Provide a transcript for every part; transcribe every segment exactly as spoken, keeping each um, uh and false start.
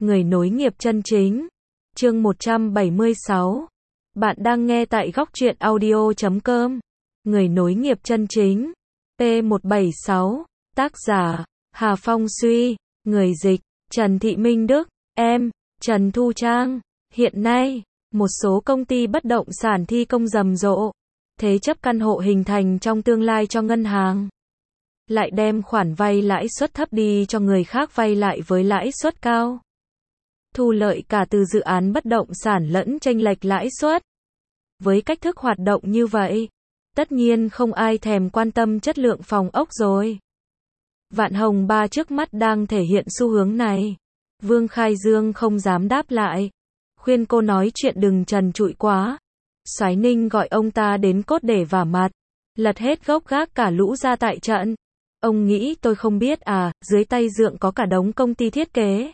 Người nối nghiệp chân chính. Chương một trăm bảy mươi sáu. Bạn đang nghe tại góc truyện audio chấm com. Người nối nghiệp chân chính. P một bảy sáu. Tác giả: Hà Phong Suy. Người dịch: Trần Thị Minh Đức. Em: Trần Thu Trang. Hiện nay, một số công ty bất động sản thi công rầm rộ. Thế chấp căn hộ hình thành trong tương lai cho ngân hàng. Lại đem khoản vay lãi suất thấp đi cho người khác vay lại với lãi suất cao. Thu lợi cả từ dự án bất động sản lẫn chênh lệch lãi suất. Với cách thức hoạt động như vậy, tất nhiên không ai thèm quan tâm chất lượng phòng ốc rồi. Vạn Hồng Ba trước mắt đang thể hiện xu hướng này. Vương Khai Dương không dám đáp lại. Khuyên cô nói chuyện đừng trần trụi quá. Soái Ninh gọi ông ta đến cốt để vả mặt. Lật hết gốc gác cả lũ ra tại trận. Ông nghĩ tôi không biết à, dưới tay Dượng có cả đống công ty thiết kế,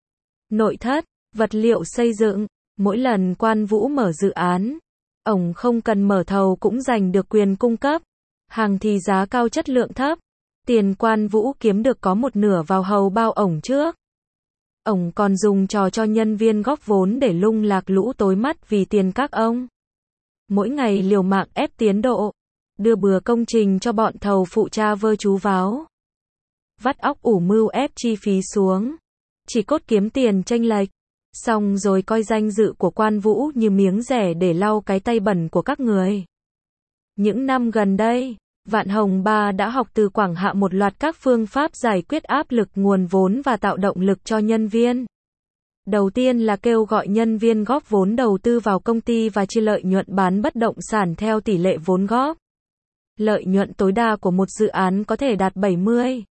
nội thất, vật liệu xây dựng. Mỗi lần Quan Vũ mở dự án, ổng không cần mở thầu cũng giành được quyền cung cấp. Hàng thì giá cao chất lượng thấp. Tiền Quan Vũ kiếm được có một nửa vào hầu bao ổng trước. Ổng còn dùng trò cho nhân viên góp vốn để lung lạc lũ tối mắt vì tiền các ông. Mỗi ngày liều mạng ép tiến độ, đưa bừa công trình cho bọn thầu phụ cha vơ chú váo. Vắt óc ủ mưu ép chi phí xuống. Chỉ cốt kiếm tiền chênh lệch. Xong rồi coi danh dự của Quan Vũ như miếng rẻ để lau cái tay bẩn của các người. Những năm gần đây, Vạn Hồng Ba đã học từ Quảng Hạ một loạt các phương pháp giải quyết áp lực nguồn vốn và tạo động lực cho nhân viên. Đầu tiên là kêu gọi nhân viên góp vốn đầu tư vào công ty và chia lợi nhuận bán bất động sản theo tỷ lệ vốn góp. Lợi nhuận tối đa của một dự án có thể đạt bảy mươi.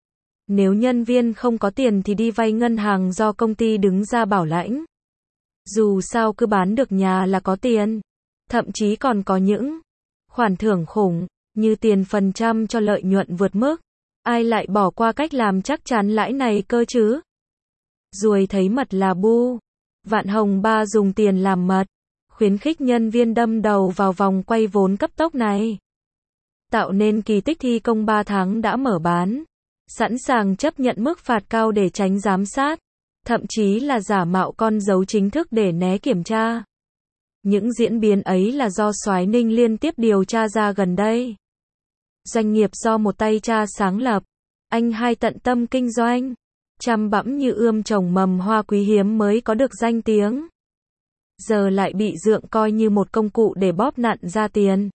Nếu nhân viên không có tiền thì đi vay ngân hàng do công ty đứng ra bảo lãnh. Dù sao cứ bán được nhà là có tiền. Thậm chí còn có những khoản thưởng khủng, như tiền phần trăm cho lợi nhuận vượt mức. Ai lại bỏ qua cách làm chắc chắn lãi này cơ chứ? Ruồi thấy mật là bu. Vạn Hồng Ba dùng tiền làm mật, khuyến khích nhân viên đâm đầu vào vòng quay vốn cấp tốc này. Tạo nên kỳ tích thi công ba tháng đã mở bán. Sẵn sàng chấp nhận mức phạt cao để tránh giám sát. Thậm chí là giả mạo con dấu chính thức để né kiểm tra. Những diễn biến ấy là do Soái Ninh liên tiếp điều tra ra gần đây. Doanh nghiệp do một tay cha sáng lập. Anh hai tận tâm kinh doanh. Chăm bẵm như ươm trồng mầm hoa quý hiếm mới có được danh tiếng. Giờ lại bị Dượng coi như một công cụ để bóp nặn ra tiền.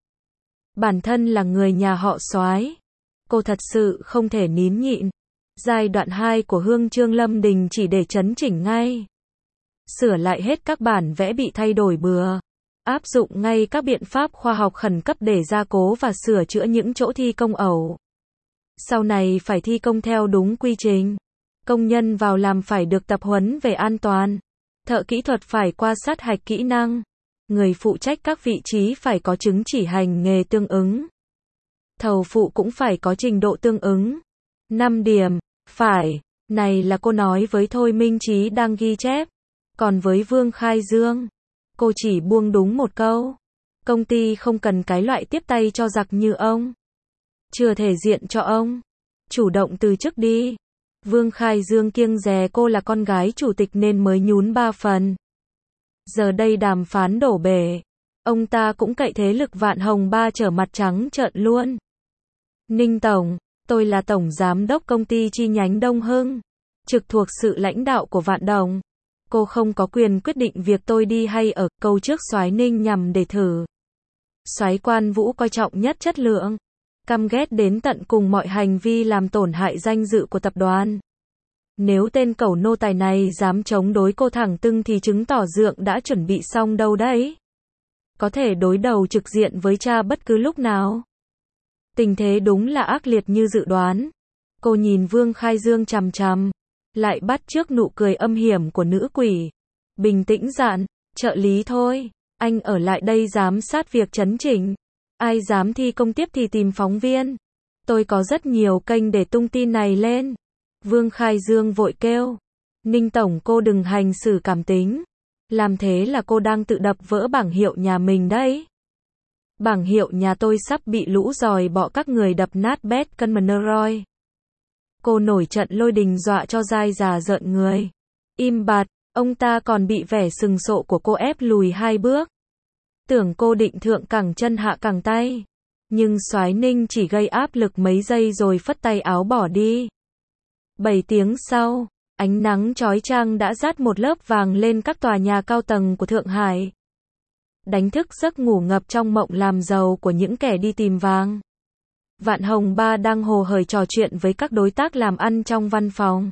Bản thân là người nhà họ Soái, cô thật sự không thể nín nhịn. Giai đoạn hai của Hương Trương Lâm Đình chỉ để chấn chỉnh ngay. Sửa lại hết các bản vẽ bị thay đổi bừa. Áp dụng ngay các biện pháp khoa học khẩn cấp để gia cố và sửa chữa những chỗ thi công ẩu. Sau này phải thi công theo đúng quy trình. Công nhân vào làm phải được tập huấn về an toàn. Thợ kỹ thuật phải qua sát hạch kỹ năng. Người phụ trách các vị trí phải có chứng chỉ hành nghề tương ứng. Thầu phụ cũng phải có trình độ tương ứng. năm điểm. Phải. Này là cô nói với Thôi Minh Chí đang ghi chép. Còn với Vương Khai Dương, cô chỉ buông đúng một câu. Công ty không cần cái loại tiếp tay cho giặc như ông. Chưa thể diện cho ông. Chủ động từ chức đi. Vương Khai Dương kiêng dè cô là con gái chủ tịch nên mới nhún ba phần. Giờ đây đàm phán đổ bể. Ông ta cũng cậy thế lực Vạn Hồng Ba trở mặt trắng trợn luôn. Ninh Tổng, tôi là Tổng Giám đốc công ty chi nhánh Đông Hưng. Trực thuộc sự lãnh đạo của Vạn Đồng. Cô không có quyền quyết định việc tôi đi hay ở. Câu trước Soái Ninh nhằm để thử. Soái Quan Vũ coi trọng nhất chất lượng. Căm ghét đến tận cùng mọi hành vi làm tổn hại danh dự của tập đoàn. Nếu tên cẩu nô tài này dám chống đối cô thẳng tưng thì chứng tỏ Dượng đã chuẩn bị xong đâu đấy. Có thể đối đầu trực diện với cha bất cứ lúc nào. Tình thế đúng là ác liệt như dự đoán. Cô nhìn Vương Khai Dương chằm chằm, lại bắt chước nụ cười âm hiểm của nữ quỷ. Bình tĩnh dặn, trợ lý thôi, anh ở lại đây giám sát việc chấn chỉnh. Ai dám thi công tiếp thì tìm phóng viên. Tôi có rất nhiều kênh để tung tin này lên. Vương Khai Dương vội kêu. Ninh Tổng cô đừng hành xử cảm tính. Làm thế là cô đang tự đập vỡ bảng hiệu nhà mình đấy. Bảng hiệu nhà tôi sắp bị lũ giòi bọ các người đập nát bét cân mờ nơ roi. Cô nổi trận lôi đình dọa cho dai già rợn người. Im bặt, ông ta còn bị vẻ sừng sộ của cô ép lùi hai bước. Tưởng cô định thượng cẳng chân hạ cẳng tay. Nhưng Soái Ninh chỉ gây áp lực mấy giây rồi phất tay áo bỏ đi. Bảy tiếng sau, ánh nắng chói chang đã dát một lớp vàng lên các tòa nhà cao tầng của Thượng Hải. Đánh thức giấc ngủ ngập trong mộng làm giàu của những kẻ đi tìm vàng. Vạn Hồng Ba đang hồ hởi trò chuyện với các đối tác làm ăn trong văn phòng.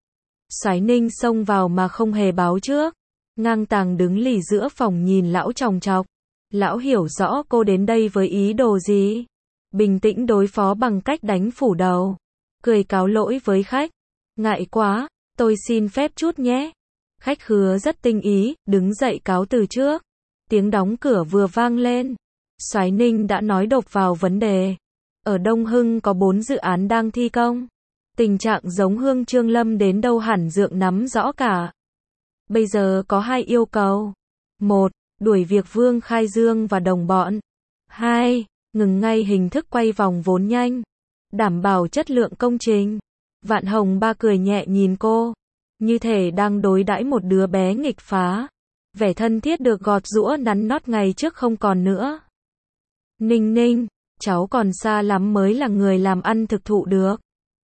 Soái Ninh xông vào mà không hề báo trước. Ngang tàng đứng lì giữa phòng nhìn lão chòng chọc. Lão hiểu rõ cô đến đây với ý đồ gì. Bình tĩnh đối phó bằng cách đánh phủ đầu. Cười cáo lỗi với khách. Ngại quá, tôi xin phép chút nhé. Khách khứa rất tinh ý, đứng dậy cáo từ trước. Tiếng đóng cửa vừa vang lên. Soái Ninh đã nói đột vào vấn đề. Ở Đông Hưng có bốn dự án đang thi công. Tình trạng giống Hương Trương Lâm đến đâu hẳn Dượng nắm rõ cả. Bây giờ có hai yêu cầu. Một, đuổi việc Vương Khai Dương và đồng bọn. Hai, ngừng ngay hình thức quay vòng vốn nhanh. Đảm bảo chất lượng công trình. Vạn Hồng Ba cười nhẹ nhìn cô. Như thể đang đối đãi một đứa bé nghịch phá. Vẻ thân thiết được gọt giũa nắn nót ngày trước không còn nữa. Ninh Ninh, cháu còn xa lắm mới là người làm ăn thực thụ được.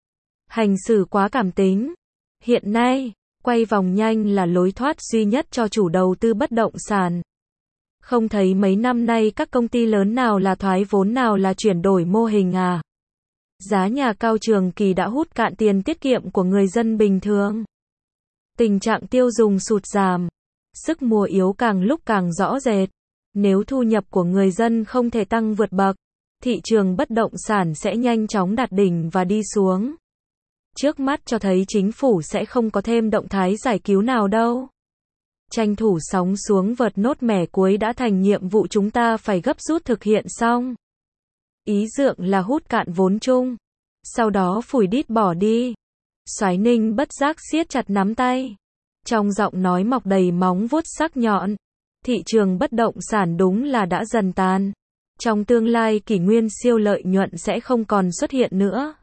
Hành xử quá cảm tính. Hiện nay, quay vòng nhanh là lối thoát duy nhất cho chủ đầu tư bất động sản. Không thấy mấy năm nay các công ty lớn nào là thoái vốn nào là chuyển đổi mô hình à? Giá nhà cao trường kỳ đã hút cạn tiền tiết kiệm của người dân bình thường. Tình trạng tiêu dùng sụt giảm. Sức mua yếu càng lúc càng rõ rệt. Nếu thu nhập của người dân không thể tăng vượt bậc, thị trường bất động sản sẽ nhanh chóng đạt đỉnh và đi xuống. Trước mắt cho thấy chính phủ sẽ không có thêm động thái giải cứu nào đâu. Tranh thủ sóng xuống vợt nốt mẻ cuối đã thành nhiệm vụ chúng ta phải gấp rút thực hiện xong. Ý Dượng là hút cạn vốn chung, sau đó phủi đít bỏ đi. Soái Ninh bất giác siết chặt nắm tay. Trong giọng nói mọc đầy móng vuốt sắc nhọn. Thị trường bất động sản đúng là đã dần tàn. Trong tương lai kỷ nguyên siêu lợi nhuận sẽ không còn xuất hiện nữa.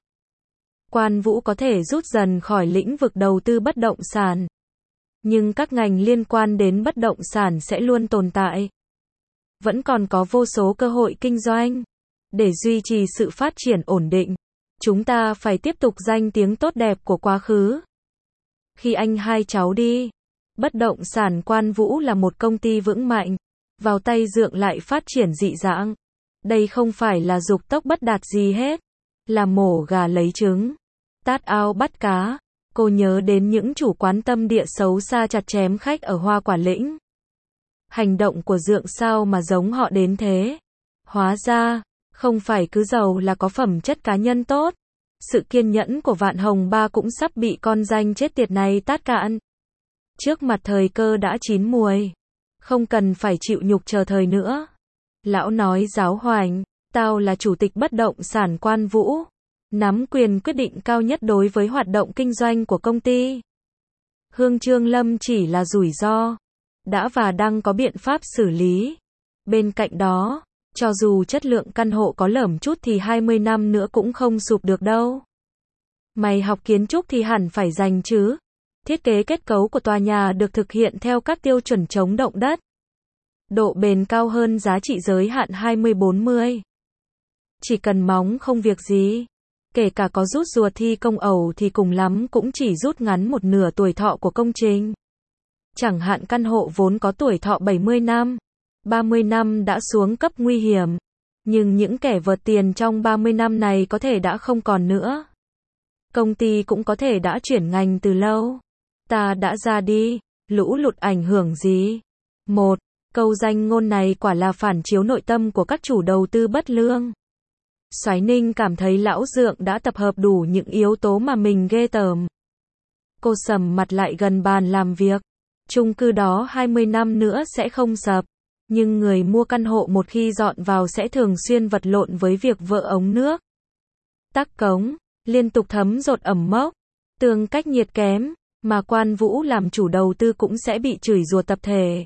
Quan Vũ có thể rút dần khỏi lĩnh vực đầu tư bất động sản. Nhưng các ngành liên quan đến bất động sản sẽ luôn tồn tại. Vẫn còn có vô số cơ hội kinh doanh. Để duy trì sự phát triển ổn định, chúng ta phải tiếp tục danh tiếng tốt đẹp của quá khứ. Khi anh hai cháu đi, bất động sản Quan Vũ là một công ty vững mạnh. Vào tay Dượng lại phát triển dị dạng. Đây không phải là dục tốc bất đạt gì hết. Là mổ gà lấy trứng, tát ao bắt cá. Cô nhớ đến những chủ quán tâm địa xấu xa chặt chém khách ở Hoa Quả Lĩnh. Hành động của Dượng sao mà giống họ đến thế? Hóa ra, không phải cứ giàu là có phẩm chất cá nhân tốt. Sự kiên nhẫn của Vạn Hồng Ba cũng sắp bị con danh chết tiệt này tát cạn. Trước mặt thời cơ đã chín muồi. Không cần phải chịu nhục chờ thời nữa. Lão nói giáo hoành, tao là chủ tịch bất động sản Quan Vũ. Nắm quyền quyết định cao nhất đối với hoạt động kinh doanh của công ty. Hương Trương Lâm chỉ là rủi ro. Đã và đang có biện pháp xử lý. Bên cạnh đó, cho dù chất lượng căn hộ có lởm chút thì hai mươi năm nữa cũng không sụp được đâu. Mày học kiến trúc thì hẳn phải dành chứ. Thiết kế kết cấu của tòa nhà được thực hiện theo các tiêu chuẩn chống động đất. Độ bền cao hơn giá trị giới hạn hai mươi bốn mươi. Chỉ cần móng không việc gì. Kể cả có rút ruột thi công ẩu thì cùng lắm cũng chỉ rút ngắn một nửa tuổi thọ của công trình. Chẳng hạn căn hộ vốn có tuổi thọ bảy mươi năm, ba mươi năm đã xuống cấp nguy hiểm. Nhưng những kẻ vợt tiền trong ba mươi năm này có thể đã không còn nữa. Công ty cũng có thể đã chuyển ngành từ lâu. Ta đã ra đi, lũ lụt ảnh hưởng gì? Một, câu danh ngôn này quả là phản chiếu nội tâm của các chủ đầu tư bất lương. Soái Ninh cảm thấy lão Dượng đã tập hợp đủ những yếu tố mà mình ghê tởm. Cô sầm mặt lại gần bàn làm việc. Chung cư đó hai mươi năm nữa sẽ không sập. Nhưng người mua căn hộ một khi dọn vào sẽ thường xuyên vật lộn với việc vỡ ống nước, tắc cống, liên tục thấm dột ẩm mốc, tương cách nhiệt kém, mà Quan Vũ làm chủ đầu tư cũng sẽ bị chửi rủa tập thể.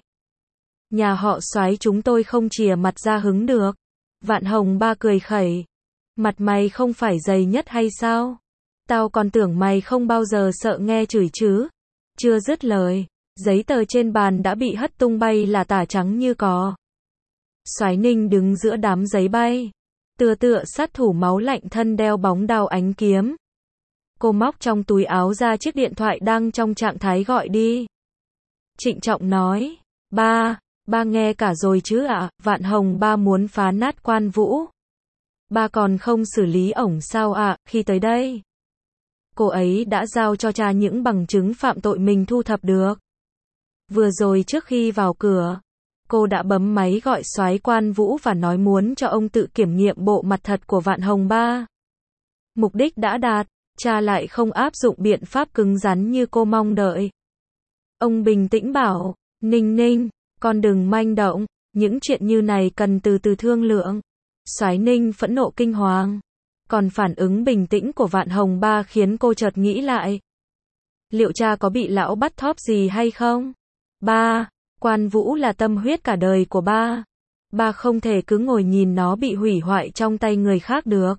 Nhà họ Soái chúng tôi không chìa mặt ra hứng được. Vạn Hồng Ba cười khẩy. Mặt mày không phải dày nhất hay sao? Tao còn tưởng mày không bao giờ sợ nghe chửi chứ. Chưa dứt lời, giấy tờ trên bàn đã bị hất tung bay là tả trắng như cỏ. Soái Ninh đứng giữa đám giấy bay, tựa tựa sát thủ máu lạnh thân đeo bóng đao ánh kiếm. Cô móc trong túi áo ra chiếc điện thoại đang trong trạng thái gọi đi. Trịnh trọng nói, ba, ba nghe cả rồi chứ ạ, Vạn Hồng ba muốn phá nát Quan Vũ. Ba còn không xử lý ổng sao ạ, khi tới đây. Cô ấy đã giao cho cha những bằng chứng phạm tội mình thu thập được. Vừa rồi trước khi vào cửa, cô đã bấm máy gọi soái Quan Vũ và nói muốn cho ông tự kiểm nghiệm bộ mặt thật của Vạn Hồng ba. Mục đích đã đạt, cha lại không áp dụng biện pháp cứng rắn như cô mong đợi. Ông bình tĩnh bảo, Ninh Ninh, con đừng manh động, những chuyện như này cần từ từ thương lượng. Soái Ninh phẫn nộ kinh hoàng. Còn phản ứng bình tĩnh của Vạn Hồng ba khiến cô chợt nghĩ lại. Liệu cha có bị lão bắt thóp gì hay không? Ba, Quan Vũ là tâm huyết cả đời của ba. Ba không thể cứ ngồi nhìn nó bị hủy hoại trong tay người khác được.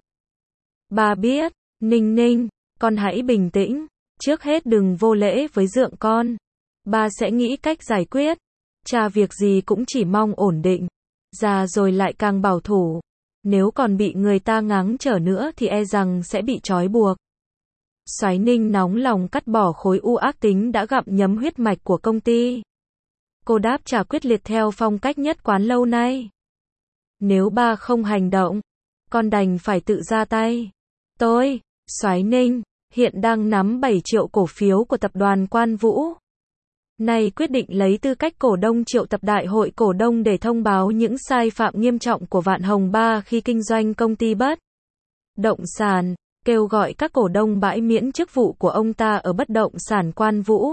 Ba biết, Ninh Ninh, con hãy bình tĩnh. Trước hết đừng vô lễ với dượng con. Ba sẽ nghĩ cách giải quyết. Cha việc gì cũng chỉ mong ổn định. Già rồi lại càng bảo thủ. Nếu còn bị người ta ngáng trở nữa thì e rằng sẽ bị trói buộc. Soái Ninh nóng lòng cắt bỏ khối u ác tính đã gặm nhấm huyết mạch của công ty. Cô đáp trả quyết liệt theo phong cách nhất quán lâu nay. Nếu ba không hành động, con đành phải tự ra tay. Tôi, Soái Ninh, hiện đang nắm bảy triệu cổ phiếu của tập đoàn Quan Vũ. Nay quyết định lấy tư cách cổ đông triệu tập đại hội cổ đông để thông báo những sai phạm nghiêm trọng của Vạn Hồng ba khi kinh doanh công ty bất động sản, kêu gọi các cổ đông bãi miễn chức vụ của ông ta ở bất động sản Quan Vũ.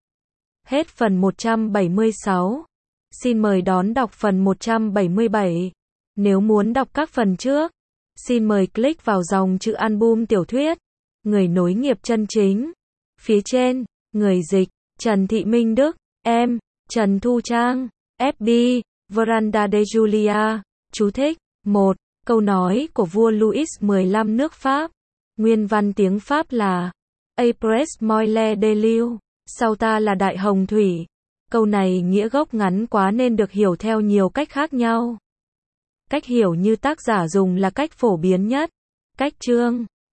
Hết phần một trăm bảy mươi sáu. Xin mời đón đọc phần một trăm bảy mươi bảy. Nếu muốn đọc các phần trước, xin mời click vào dòng chữ album tiểu thuyết, Người nối nghiệp chân chính. Phía trên, người dịch, Trần Thị Minh Đức, em, Trần Thu Trang, ép bê, Veranda de Julia, chú thích, một. Câu nói của vua Louis mười lăm nước Pháp. Nguyên văn tiếng Pháp là Après moi le déluge, sau ta là đại hồng thủy. Câu này nghĩa gốc ngắn quá nên được hiểu theo nhiều cách khác nhau. Cách hiểu như tác giả dùng là cách phổ biến nhất. Cách chương